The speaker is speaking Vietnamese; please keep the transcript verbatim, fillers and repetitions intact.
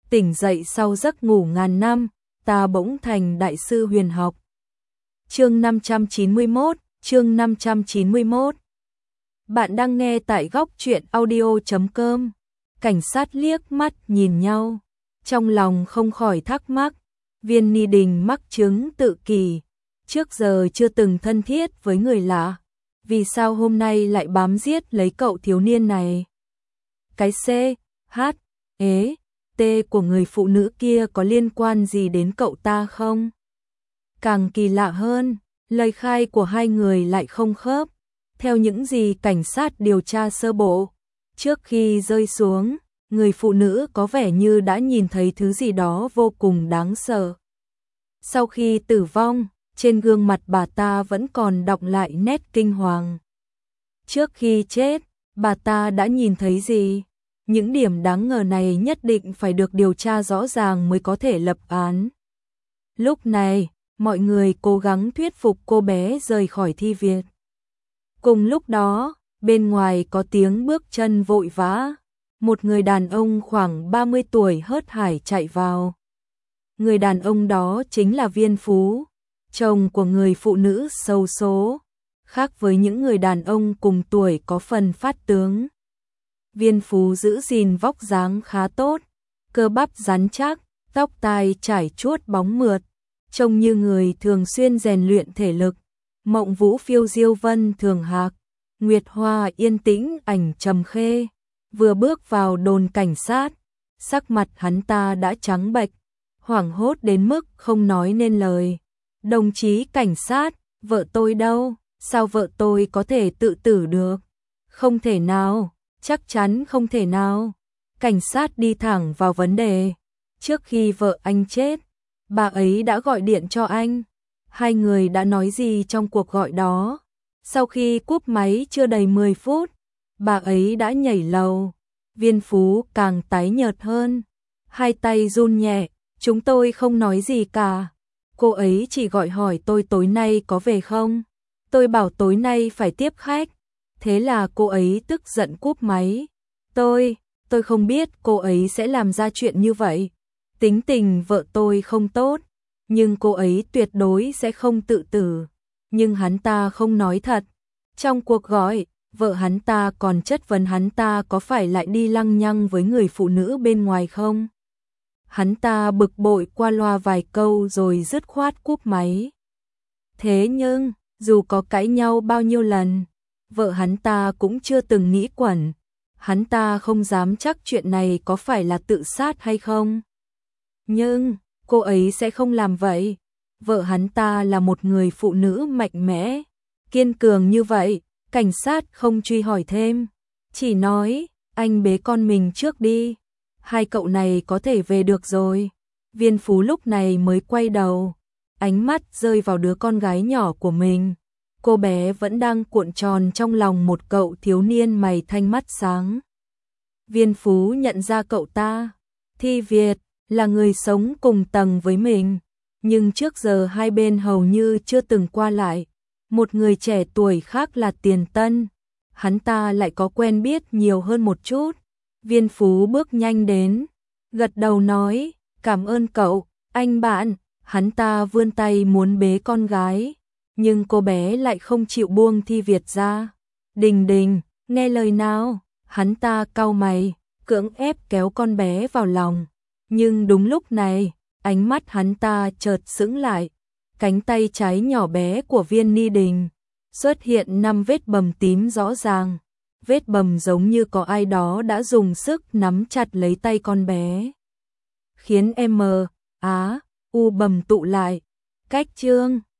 tỉnh dậy sau giấc ngủ ngàn năm, ta bỗng thành đại sư huyền học. Chương năm trăm chín mươi mốt, chương năm trăm chín mươi mốt. Bạn đang nghe tại góc truyện audio chấm com. Cảnh sát liếc mắt nhìn nhau, trong lòng không khỏi thắc mắc, Viên Ni Đình mắc chứng tự kỷ, trước giờ chưa từng thân thiết với người lạ, vì sao hôm nay lại bám giết lấy cậu thiếu niên này? Cái C, H, E, T của người phụ nữ kia có liên quan gì đến cậu ta không? Càng kỳ lạ hơn, lời khai của hai người lại không khớp. Theo những gì cảnh sát điều tra sơ bộ, trước khi rơi xuống, người phụ nữ có vẻ như đã nhìn thấy thứ gì đó vô cùng đáng sợ. Sau khi tử vong, trên gương mặt bà ta vẫn còn đọng lại nét kinh hoàng. Trước khi chết, bà ta đã nhìn thấy gì? Những điểm đáng ngờ này nhất định phải được điều tra rõ ràng mới có thể lập án. Lúc này, mọi người cố gắng thuyết phục cô bé rời khỏi thi viện. Cùng lúc đó, bên ngoài có tiếng bước chân vội vã. Một người đàn ông khoảng ba mươi tuổi hớt hải chạy vào. Người đàn ông đó chính là Viên Phú, chồng của người phụ nữ xấu số. Khác với những người đàn ông cùng tuổi có phần phát tướng, Viên Phú giữ gìn vóc dáng khá tốt, cơ bắp rắn chắc, tóc tai trải chuốt bóng mượt, trông như người thường xuyên rèn luyện thể lực. Mộng Vũ phiêu diêu vân thường hạc, Nguyệt Hoa yên tĩnh ảnh trầm khê. Vừa bước vào đồn cảnh sát, sắc mặt hắn ta đã trắng bệch, hoảng hốt đến mức không nói nên lời. Đồng chí cảnh sát, vợ tôi đâu? Sao vợ tôi có thể tự tử được? Không thể nào, chắc chắn không thể nào. Cảnh sát đi thẳng vào vấn đề. Trước khi vợ anh chết, bà ấy đã gọi điện cho anh. Hai người đã nói gì trong cuộc gọi đó? Sau khi cúp máy chưa đầy mười phút, bà ấy đã nhảy lầu. Viên Phú càng tái nhợt hơn, hai tay run nhẹ. Chúng tôi không nói gì cả. Cô ấy chỉ gọi hỏi tôi tối nay có về không? Tôi bảo tối nay phải tiếp khách. Thế là cô ấy tức giận cúp máy. Tôi, tôi không biết cô ấy sẽ làm ra chuyện như vậy. Tính tình vợ tôi không tốt, nhưng cô ấy tuyệt đối sẽ không tự tử. Nhưng hắn ta không nói thật. Trong cuộc gọi, vợ hắn ta còn chất vấn hắn ta có phải lại đi lăng nhăng với người phụ nữ bên ngoài không? Hắn ta bực bội qua loa vài câu rồi dứt khoát cúp máy. Thế nhưng, dù có cãi nhau bao nhiêu lần, vợ hắn ta cũng chưa từng nghĩ quẩn. Hắn ta không dám chắc chuyện này có phải là tự sát hay không. Nhưng, cô ấy sẽ không làm vậy. Vợ hắn ta là một người phụ nữ mạnh mẽ, kiên cường như vậy. Cảnh sát không truy hỏi thêm, chỉ nói, anh bế con mình trước đi. Hai cậu này có thể về được rồi. Viên Phú lúc này mới quay đầu, ánh mắt rơi vào đứa con gái nhỏ của mình. Cô bé vẫn đang cuộn tròn trong lòng một cậu thiếu niên mày thanh mắt sáng. Viên Phú nhận ra cậu ta, Thi Việt, là người sống cùng tầng với mình, nhưng trước giờ hai bên hầu như chưa từng qua lại. Một người trẻ tuổi khác là Tiền Tân, hắn ta lại có quen biết nhiều hơn một chút. Viên Phú bước nhanh đến, gật đầu nói, cảm ơn cậu, anh bạn. Hắn ta vươn tay muốn bế con gái, nhưng cô bé lại không chịu buông Thi Việt ra. Đình Đình, nghe lời nào. Hắn ta cau mày, cưỡng ép kéo con bé vào lòng. Nhưng đúng lúc này, ánh mắt hắn ta chợt sững lại. Cánh tay trái nhỏ bé của Viên Ni Đình xuất hiện năm vết bầm tím rõ ràng. Vết bầm giống như có ai đó đã dùng sức nắm chặt lấy tay con bé, khiến M, Á, U bầm tụ lại. Cách chương